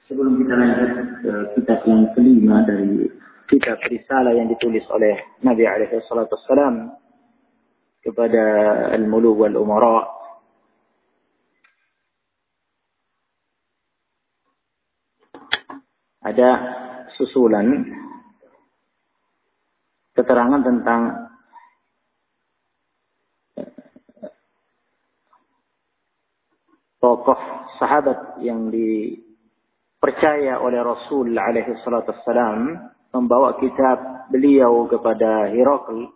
Sebelum kita lanjut ke kitab yang kelima dari kitab risalah yang ditulis oleh Nabi alaihi salatu wassalam kepada al-muluk wal umara, ada susulan keterangan tentang tokoh sahabat yang dipercaya oleh Rasul alaihi salatu wassalam membawa kitab beliau kepada Herakl,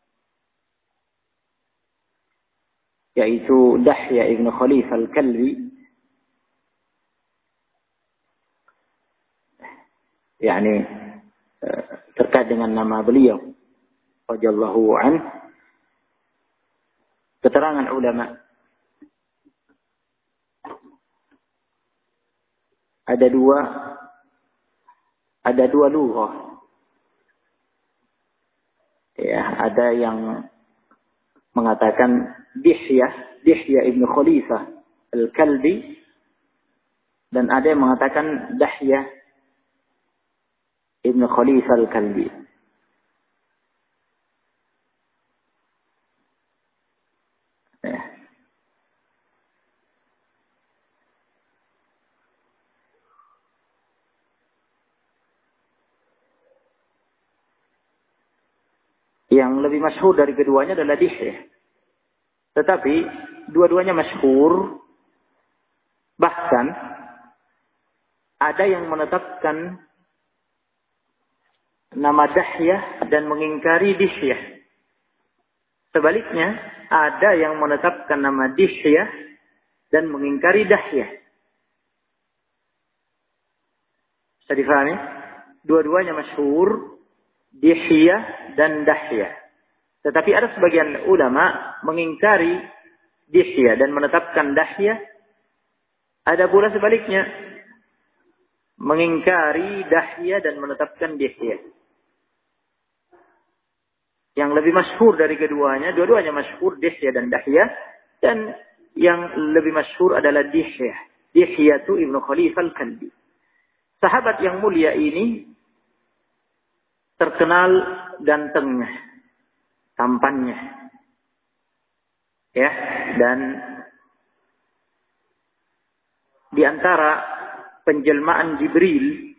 yaitu Dahya ibn Khalifah al-Kalbi, yakni terkait dengan nama beliau radhiyallahu anhu. Keterangan ulama, ada dua lughah. Ya, ada yang mengatakan Dihya ibn Khalifah al-Kalbi, dan ada yang mengatakan Dahya ibn Khalifah al-Kalbi. Ya. Yang lebih masyhur dari keduanya adalah Dihya. Tetapi dua-duanya masyhur. Bahkan ada yang menetapkan nama Dahya dan mengingkari Dihya. Sebaliknya, ada yang menetapkan nama Dihya dan mengingkari Dahya. Bisa difahami? Dua-duanya masyhur, Dihya dan Dahya. Tetapi ada sebagian ulama mengingkari Dihya dan menetapkan Dahya. Ada pula sebaliknya, mengingkari Dahya dan menetapkan Dihya. Yang lebih masyhur dari keduanya, dua-duanya masyhur, Dihya dan Dahya, dan yang lebih masyhur adalah Dihya. Dihya itu Ibnu Khalifah al-Kalbi. Sahabat yang mulia ini terkenal gantengnya, tampannya, ya, dan di antara penjelmaan Jibril,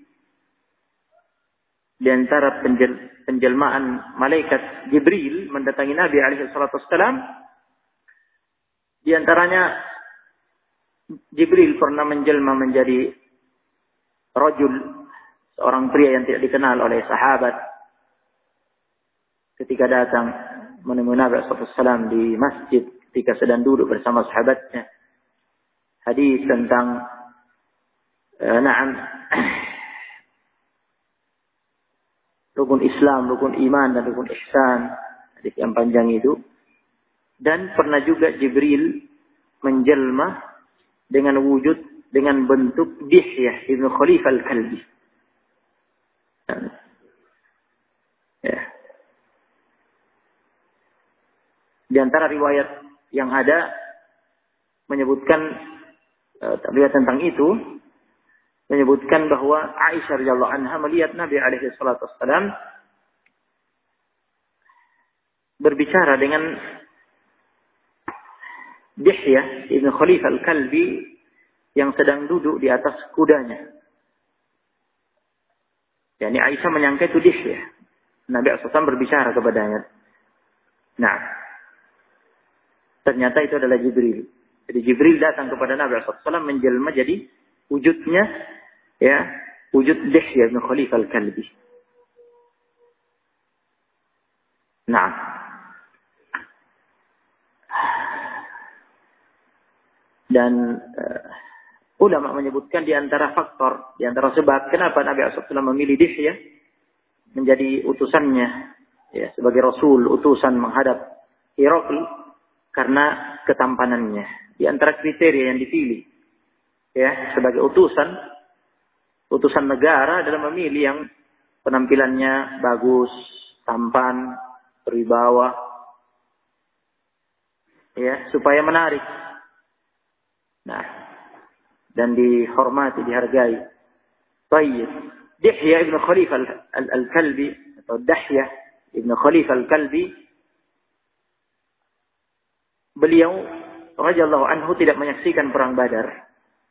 di antara penjelmaan malaikat Jibril mendatangi Nabi alaihi salatu wassalam, di antaranya Jibril pernah menjelma menjadi rajul, seorang pria yang tidak dikenal oleh sahabat, ketika datang menemui Nabi sallallahu alaihi wasallam di masjid ketika sedang duduk bersama sahabatnya. Hadis tentang rukun Islam, rukun iman, dan rukun ihsan, hadis yang panjang itu. Dan pernah juga Jibril menjelma dengan wujud, dengan bentuk Dihya ibn Khalifah al-Kalbi. Ya. Di antara riwayat yang ada menyebutkan riwayat tentang itu, menyebutkan bahwa Aisyah radhiyallahu anha melihat Nabi alaihi salatu wassalam berbicara dengan Dihya ibn Khalifah al-Kalbi yang sedang duduk di atas kudanya. Yani Aisyah menyangka itu Dihya. Nabi sallallahu alaihi wasallam berbicara kepadanya. Nah, ternyata itu adalah Jibril. Jadi Jibril datang kepada Nabi sallallahu alaihi wasallam menjelma jadi wujudnya, ya, wujud Dihya bin Khalifah al-Kalbi. Nah, dan ulama menyebutkan di antara faktor, di antara sebab kenapa Nabi sallallahu alaihi wasallam memilih Dihya menjadi utusannya, ya, sebagai Rasul, utusan menghadap Herakl, karena ketampanannya. Di antara kriteria yang dipilih, ya, sebagai utusan negara adalah memilih yang penampilannya bagus, tampan, berwibawa, ya, supaya menarik. Nah, dan dihormati, dihargai. Tayyib. Dihya ibn Khalifah al-Kalbi atau Dahya ibn Khalifah al-Kalbi, beliau radhiyallahu anhu tidak menyaksikan perang Badar.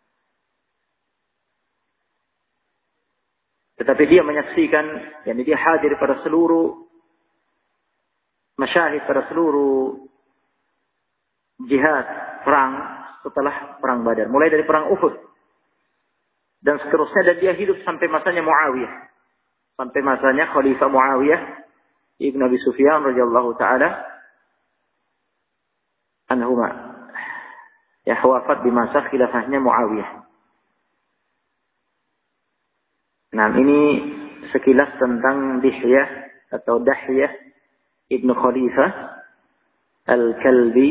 Tetapi dia menyaksikan, yakni dia hadir pada seluruh masyahid, pada seluruh jihad perang setelah perang Badar, mulai dari perang Uhud dan seterusnya, dan dia hidup sampai masanya Muawiyah, sampai masanya Khalifah Muawiyah ibn Abi Sufyan radhiyallahu taala anhuma, ya, wafat di masa khilafahnya Muawiyah. Nah, ini sekilas tentang Dihyah atau Dahyah ibn Khalifah al-Kalbi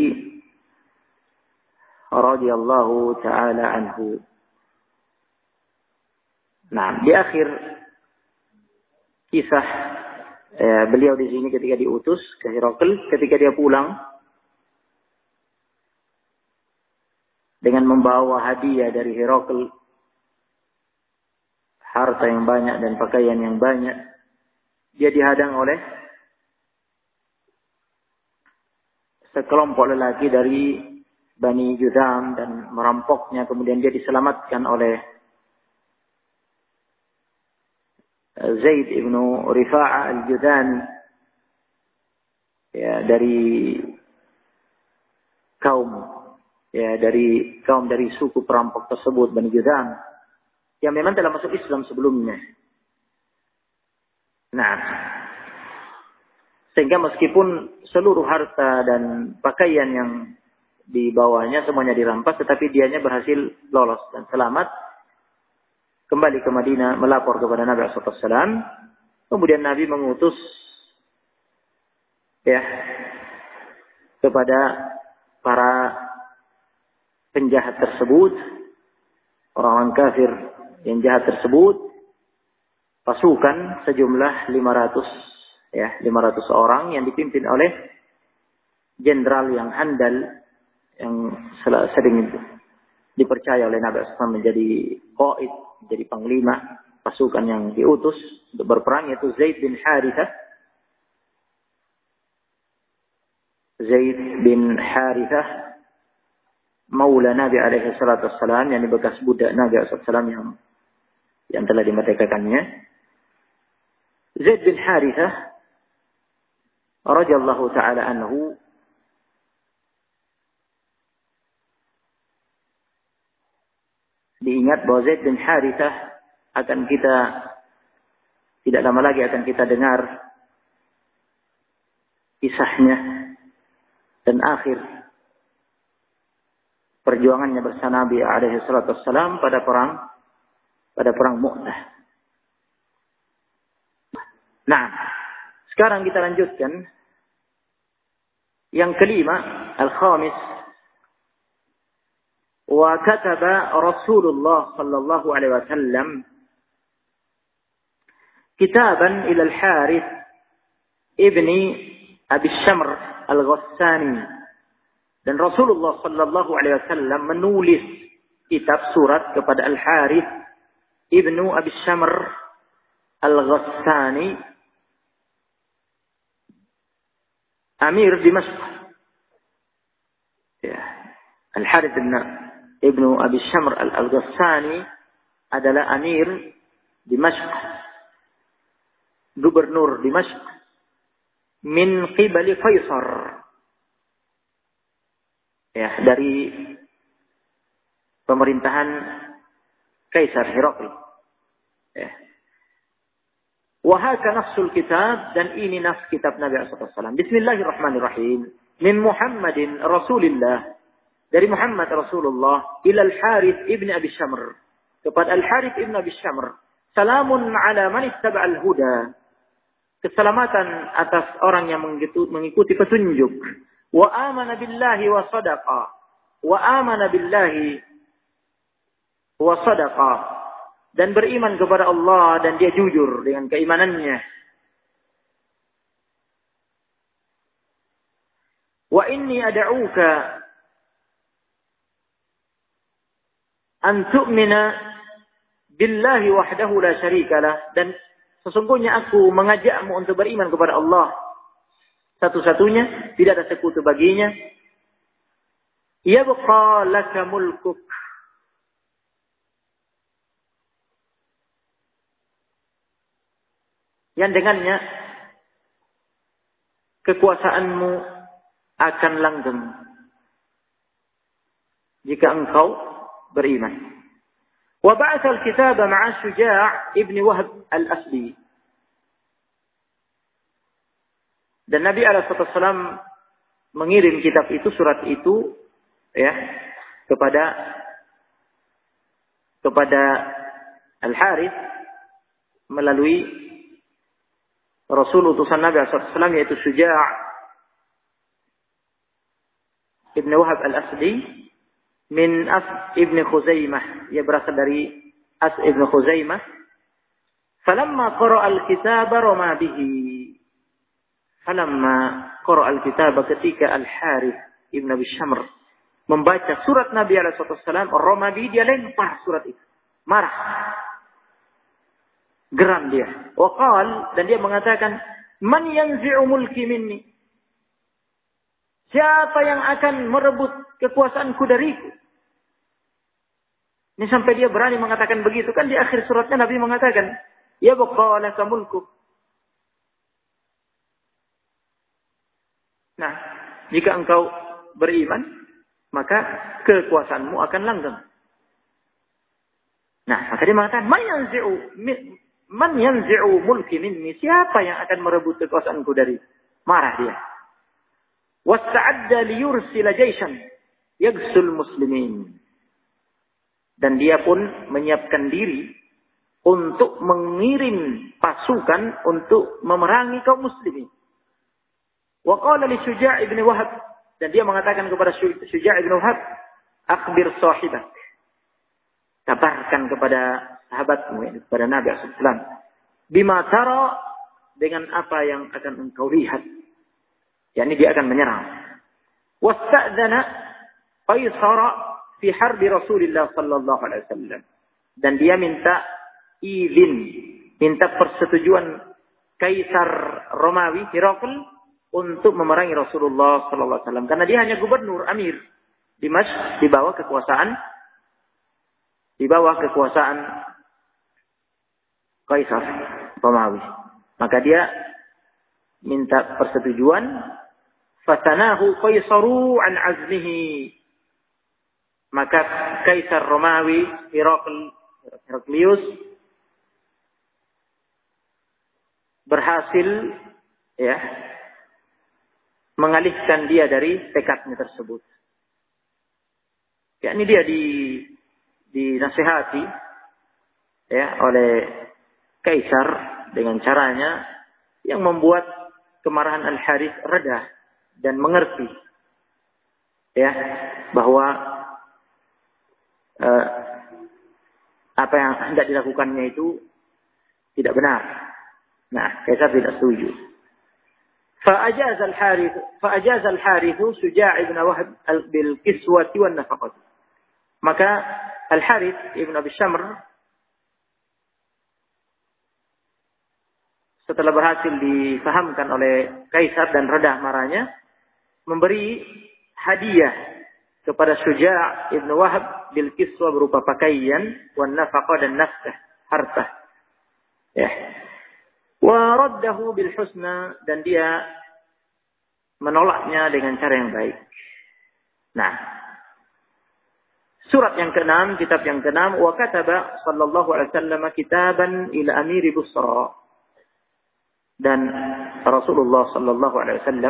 radhiyallahu taala anhu. Nah, di akhir kisah beliau di sini ketika diutus ke Herakl, ketika dia pulang dengan membawa hadiah dari Herakl, harta yang banyak dan pakaian yang banyak, dia dihadang oleh sekelompok lelaki dari Bani Judam dan merampoknya. Kemudian dia diselamatkan oleh Zaid ibn Rifa'ah al-Judani, ya, dari suku perampok tersebut, Bani Judam, yang memang telah masuk Islam sebelumnya. Nah, sehingga meskipun seluruh harta dan pakaian yang dibawanya semuanya dirampas, tetapi dianya berhasil lolos dan selamat kembali ke Madinah, melapor kepada Nabi SAW. Kemudian Nabi mengutus, ya, kepada para penjahat tersebut, orang-orang kafir yang jahat tersebut, pasukan sejumlah 500 orang yang dipimpin oleh jenderal yang handal, yang sering dipercaya oleh Nabi SAW menjadi qaid, menjadi panglima pasukan yang diutus untuk berperang, yaitu Zaid bin Harithah. Zaid bin Harithah maula Nabi alaihi salatu wassalam, yang bekas budak Nabi SAW yang telah dimerdekakannya. Zaid bin Harithah radhiyallahu taala anhu diingat bahwa Zaid bin Harithah akan kita tidak lama lagi akan kita dengar kisahnya dan akhir perjuangannya bersama Nabi alaihi salatu wassalam pada perang Mu'tah. Nah, sekarang kita lanjutkan yang kelima, al-khamis. Wa kataba Rasulullah sallallahu alaihi wasallam kitaban ila al-Harith ibni Abi Shamr al-Ghassani. Dan Rasulullah sallallahu alaihi wasallam menulis kitab surat kepada Al-Harith ibnu Abi Shamr al-Ghassani, Amir Dimashq. Ya. Al-Harith ibnu Abi Shamr al-Ghassani adalah Amir Dimashq, gubernur Dimashq, min qibali Qaisar, ya, dari pemerintahan Kaisar Herakl. Ya. Wahaka nafsul kitab, dan ini nafs kitab Nabi SAW. Bismillahirrahmanirrahim. Min Muhammadin Rasulillah, dari Muhammad Rasulullah, ila Al-Harith ibn Abi Shamr, kepada Al-Harith ibn Abi Shamr. Salamun ala man ittaba'al huda, keselamatan atas orang yang mengikuti petunjuk. Wa amana billahi wa sadaqa, wa amana billahi wa sadaqa, dan beriman kepada Allah dan dia jujur dengan keimanannya. Wa inni ad'uka an tu'mina billahi wahdahu la syarikalah, dan sesungguhnya aku mengajakmu untuk beriman kepada Allah satu-satunya, tidak ada sekutu baginya. Yabqa laka mulkuk, yang dengannya kekuasaanmu akan langgeng jika engkau beriman. Wa ba'atha al-kitaba ma'a Syuja' ibn Wahb al-Asdi. Dan Nabi SAW mengirim kitab itu, surat itu, ya, kepada Al-Harith melalui Rasul utusan Nabi SAW, yaitu Syuja' ibn Wahb al-Asdi min As ibn Khuzaimah. Ia berasal dari As ibn Khuzaimah. Falamma qara'a al-kitaba rama bihi. Falamma qara'a al-kitaba, ketika Al-Harith ibn Abi Syamr membaca surat Nabi SAW, rama bihi, dia lempar surat itu. Marah. Geram dia. Waqal, dan dia mengatakan, man yanzi'u mulki minni? Siapa yang akan merebut kekuasaanku dariku? Ini sampai dia berani mengatakan begitu. Kan di akhir suratnya Nabi mengatakan, ya baqa laka mulkuk. Nah, jika engkau beriman, maka kekuasaanmu akan langgeng. Nah, maka dia mengatakan, man yanzi'u mulki minni? Siapa yang akan merebut kekuasaanku dari? Marah dia. Wasta'adda liyursila jaishan yaghsul muslimin. Dan dia pun menyiapkan diri untuk mengirim pasukan untuk memerangi kaum muslimin. Wa qala li Syuja' ibn Wahb, dan dia mengatakan kepada Syuja' ibn Wahb, akhbir sahibak, kabarkan kepada sahabatmu, kepada Nabi SAW, bima tara, dengan apa yang akan engkau lihat. yakni dia akan menyerang. Wasta'dzana Qaisar fi harbi Rasulillah sallallahu alaihi wasallam. Dan dia minta izin, minta persetujuan Kaisar Romawi Herakl untuk memerangi Rasulullah sallallahu alaihi wasallam, karena dia hanya gubernur, amir Dimashq, di bawah kekuasaan Kaisar Romawi. Maka dia minta persetujuan. Fatanahu Qaisaru an azmihi. Maka Kaisar Romawi Heraklius berhasil mengalihkan dia dari tekadnya tersebut. Ini dia dinasihati oleh Kaisar dengan caranya yang membuat kemarahan Al-Harith reda dan mengerti bahwa apa yang hendak dilakukannya itu tidak benar. Nah, Kaisar tidak setuju. فأجاز الحارث شجاع بن وهب بالكسوة والنفقة. Maka Al-Harith ibn Abi Syamr setelah berhasil difahamkan oleh Kaisar dan reda marahnya, memberi hadiah kepada Syuja' ibn Wahab bil kiswa berupa pakaian, wan nafaqah dan nafkah, harta. Wa raddahu bil husna, dan dia menolaknya dengan cara yang baik. Nah, surat yang ke-6, kitab yang ke-6, wa kataba sallallahu alaihi wasallam kitaban ila amiri Busra. Dan Rasulullah sallallahu alaihi wasallam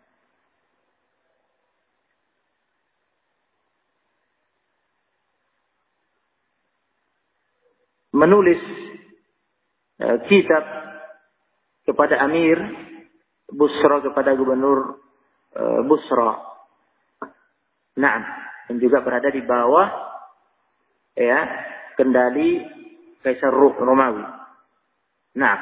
menulis kitab kepada Amir Busra, kepada gubernur Busra. Nah, yang juga berada di bawah kendali Kaisar Romawi. Nah,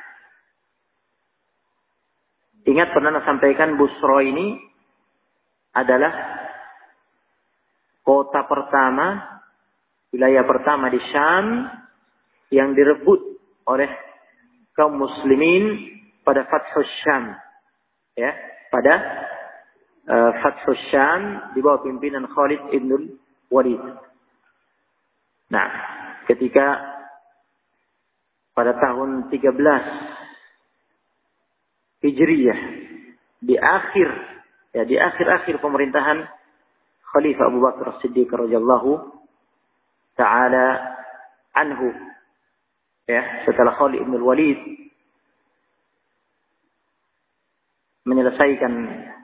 ingat pernah sampaikan Busra ini adalah kota pertama, wilayah pertama di Syam yang direbut oleh kaum muslimin pada Fathus Syam. Ya, pada Fathus Syam di bawah pimpinan Khalid ibn Walid. Nah, ketika pada tahun 13 Hijriyah di akhir pemerintahan Khalifah Abu Bakar As-Siddiq radhiyallahu taala anhu, ya, setelah Khalid ibn Walid menyelesaikan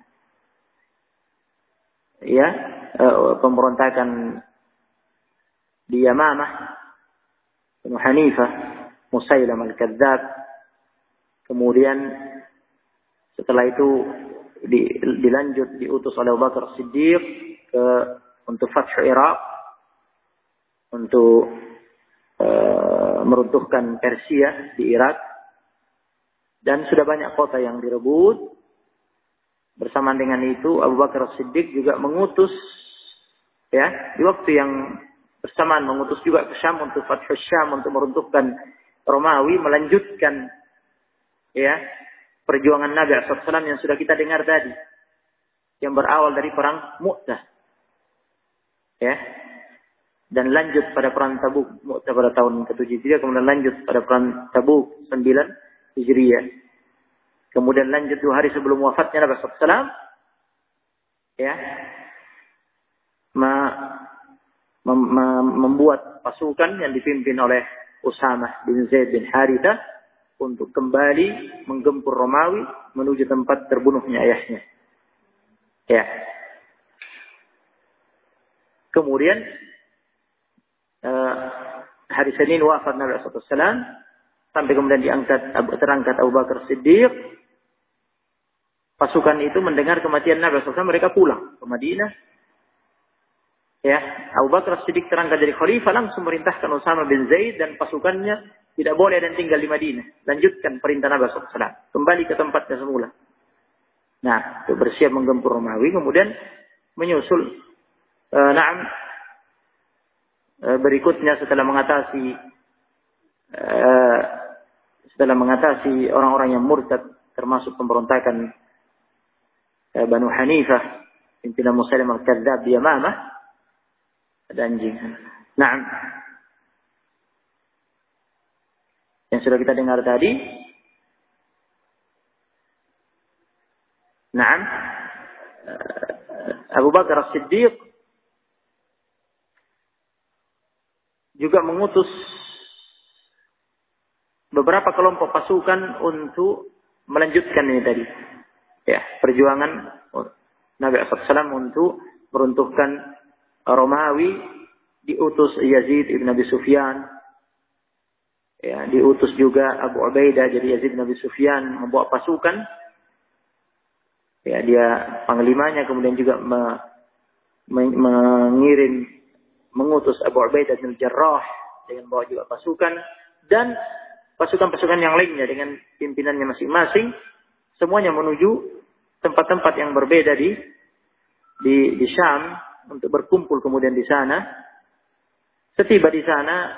pemberontakan di Yamamah, Banu Hanifah, Musailamah al-Kadzdzab. Kemudian setelah itu diutus oleh Abu Bakar Siddiq untuk Fath Irak, untuk meruntuhkan Persia di Irak, dan sudah banyak kota yang direbut. Bersamaan dengan itu Abu Bakar Siddiq juga mengutus, ya, di waktu yang bersamaan mengutus juga ke Syam untuk Fathus Syam, untuk meruntuhkan Romawi, melanjutkan, ya, perjuangan Nabi SAW yang sudah kita dengar tadi, yang berawal dari perang Mu'tah, ya, dan lanjut pada perang Tabuk Mu'tah pada tahun ke-7 Hijriah, kemudian lanjut pada perang Tabuk 9 Hijriah, kemudian lanjut 2 hari sebelum wafatnya Nabi SAW, ya, membuat pasukan yang dipimpin oleh Usamah bin Zaid bin Harithah untuk kembali menggempur Romawi menuju tempat terbunuhnya ayahnya. Ya. Kemudian hari Senin wafat Nabi SAW, sampai kemudian terangkat Abu Bakar Siddiq. Pasukan itu mendengar kematian Nabi SAW, mereka pulang ke Madinah. Ya, Abu Bakar Siddiq terangkat dari khalifah, langsung merintahkan Usamah bin Zaid dan pasukannya tidak boleh dan tinggal di Madinah. Lanjutkan perintah Nabi SAW, kembali ke tempatnya semula. Nah, bersiap menggempur Romawi, kemudian menyusul berikutnya setelah mengatasi orang-orang yang murtad, termasuk pemberontakan Banu Hanifah, pimpinan Musailamah al-Kadzdzab di Yamamah, ada anjing. Nah, yang sudah kita dengar tadi, Abu Bakar As-Siddiq juga mengutus beberapa kelompok pasukan untuk melanjutkan ini tadi, ya, perjuangan Nabi SAW untuk meruntuhkan Romawi. Diutus Yazid ibn Abi Sufyan, ya, diutus juga Abu Ubaidah. Jadi Yazid ibn Abi Sufyan membawa pasukan, ya, dia panglimanya, kemudian juga mengutus Abu Ubaidah bin Jarrah dengan membawa juga pasukan, dan pasukan-pasukan yang lainnya dengan pimpinannya masing-masing, semuanya menuju tempat-tempat yang berbeda di Syam untuk berkumpul kemudian di sana. Setiba di sana,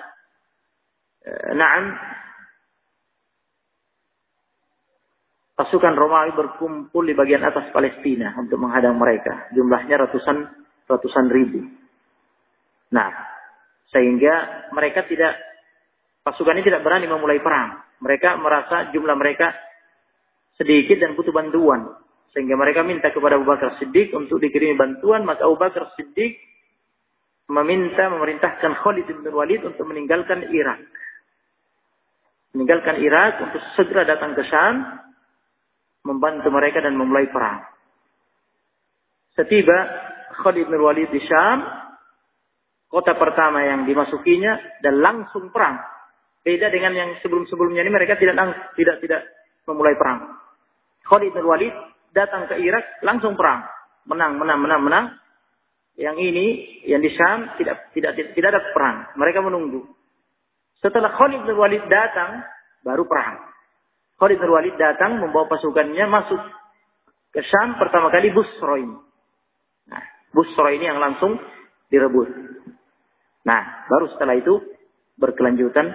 pasukan Romawi berkumpul di bagian atas Palestina untuk menghadang mereka. Jumlahnya ratusan ribu. Nah, sehingga pasukan ini tidak berani memulai perang. Mereka merasa jumlah mereka sedikit dan butuh bantuan. Sehingga mereka minta kepada Abu Bakar Siddiq untuk dikirimi bantuan. Maka Abu Bakar Siddiq memerintahkan Khalid bin Walid untuk meninggalkan Irak. Meninggalkan Irak untuk segera datang ke Syam, membantu mereka dan memulai perang. Setiba Khalid bin Walid di Syam, kota pertama yang dimasukinya, dan langsung perang. Beda dengan yang sebelum-sebelumnya ini, mereka tidak memulai perang. Khalid bin Walid datang ke Irak, langsung perang. Menang. Yang ini, yang di Syam, tidak ada perang. Mereka menunggu. Setelah Khalid bin Walid datang, baru perang. Khalid bin Walid datang, membawa pasukannya masuk ke Syam, pertama kali Busra ini. Nah, Busra ini yang langsung direbut. Nah, baru setelah itu berkelanjutan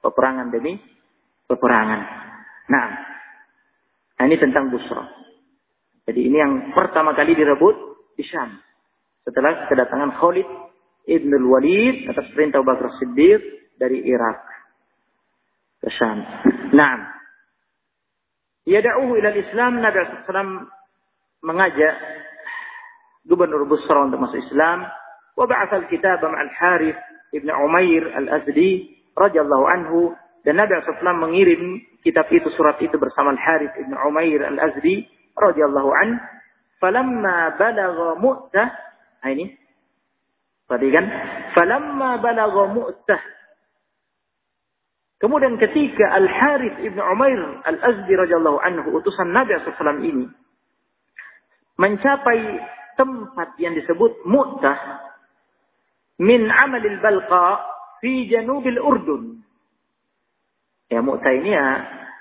peperangan demi peperangan. Nah, ini tentang Busra. Jadi ini yang pertama kali direbut di Syam. Setelah kedatangan Khalid Ibn al-Walid atas perintah Abu Bakar Siddiq dari Irak ke Syam. Nah, yad'uhu ila al-Islam. Nabi SAW mengajak Gubernur Busra untuk masuk Islam. Wa ba'atha al-kitaba ma'al Harith Ibn Umair al-Azdi radhiyallahu anhu. Dan Nabi SAW mengirim kitab itu, surat itu bersama Al-Harith Ibn Umair Al-Azdi radhiyallahu anhu. Falamma balagha Mu'tah. Nah ini. Perhatikan. Falamma balagha Mu'tah. Kemudian ketika Al-Harith Ibn Umair Al-Azdi radhiyallahu anhu, utusan Nabi SAW ini, mencapai tempat yang disebut Mu'tah min amalil balqa fi janubil Urdun. Ya, Mu'tah ini ya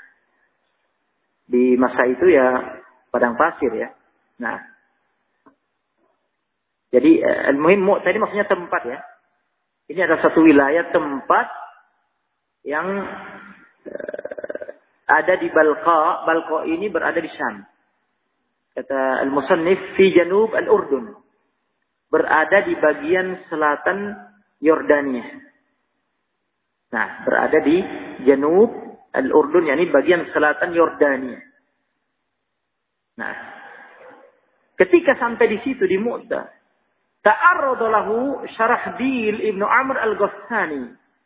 di masa itu ya padang pasir ya. Nah, jadi al-muhim Mu'tah ini maksudnya tempat ya. Ini adalah satu wilayah tempat yang ada di Balqa. Balqa ini berada di Syam. Kata al-musannif fi janub al-Urdun. Berada di bagian selatan Yordania. Nah, berada di janub al-Urdun, yakni bagian selatan Yordania. Nah, ketika sampai di situ di Mu'tah, ta'arrada lahu Syarahbil Ibnu Amr al-Ghassani.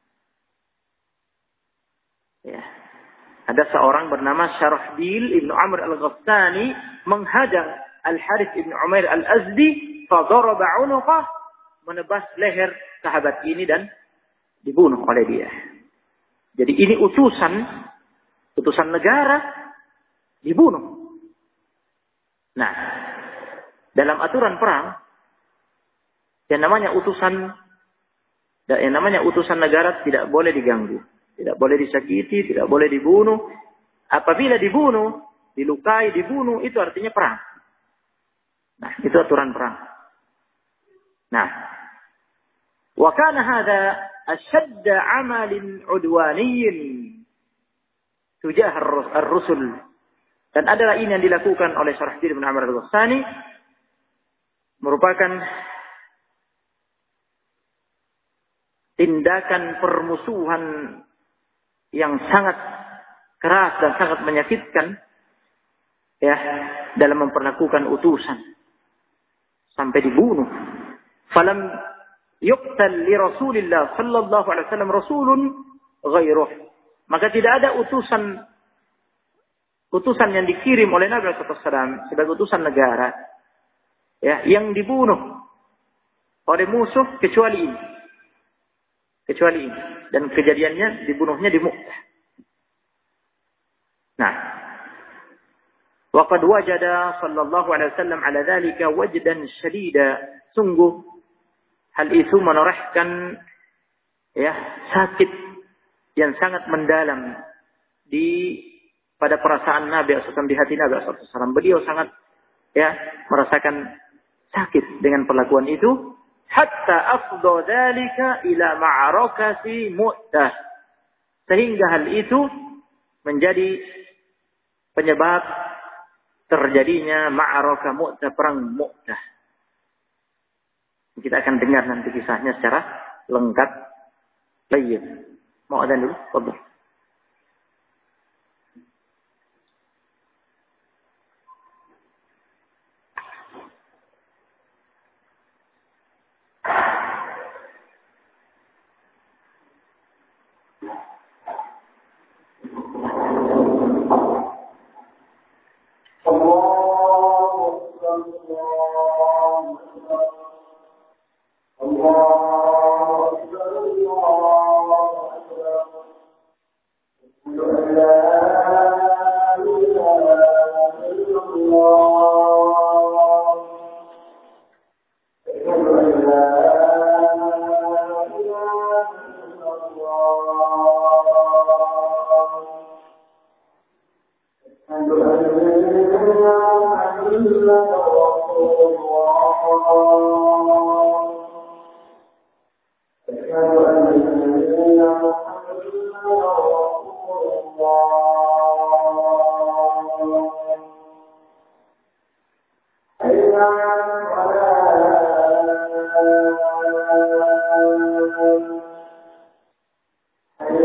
Ya. Ada seorang bernama Syarahbil Ibnu Amr al-Ghassani menghadang Al-Harith Ibnu Umair Al-Azdi, fadaraba 'unuqah, menebas leher sahabat ini dan dibunuh oleh dia. Jadi ini utusan negara dibunuh. Nah, dalam aturan perang yang namanya utusan negara tidak boleh diganggu, tidak boleh disakiti, tidak boleh dibunuh. Apabila dibunuh, dilukai, dibunuh, itu artinya perang. Nah, itu aturan perang. Nah, wa kana hadha أشد عمل عدواني تجاه الرسل. Dan adalah ini yang dilakukan oleh Syarahbil bin Amr al-Ghassani, merupakan tindakan permusuhan yang sangat keras dan sangat menyakitkan ya dalam memperlakukan utusan sampai dibunuh. Falam yuqtal li Rasulillah sallallahu alaihi wasallam rasulun ghairuh. Maka tidak ada utusan yang dikirim oleh Nabi sallallahu alaihi wasallam sebagai utusan negara ya yang dibunuh oleh musuh kecuali ini. Dan kejadiannya dibunuhnya di Mu'tah. Nah, wa qad wajada sallallahu alaihi wasallam ala dzalika wajdan syadida. Sungguh hal itu menorehkan ya sakit yang sangat mendalam pada perasaan Nabi SAW, di hati Nabi SAW. Beliau sangat ya merasakan sakit dengan perlakuan itu, hatta afdha dzalika ila ma'arakati Mu'tah, sehingga hal itu menjadi penyebab terjadinya ma'arakah Mu'tah, perang Mu'tah. Kita akan dengar nanti kisahnya secara lengkap. Baik. Mau adzan dulu? Fadhil.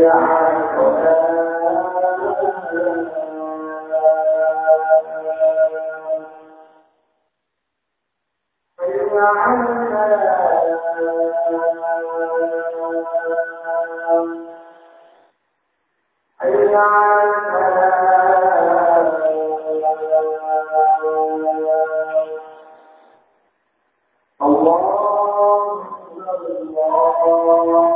الله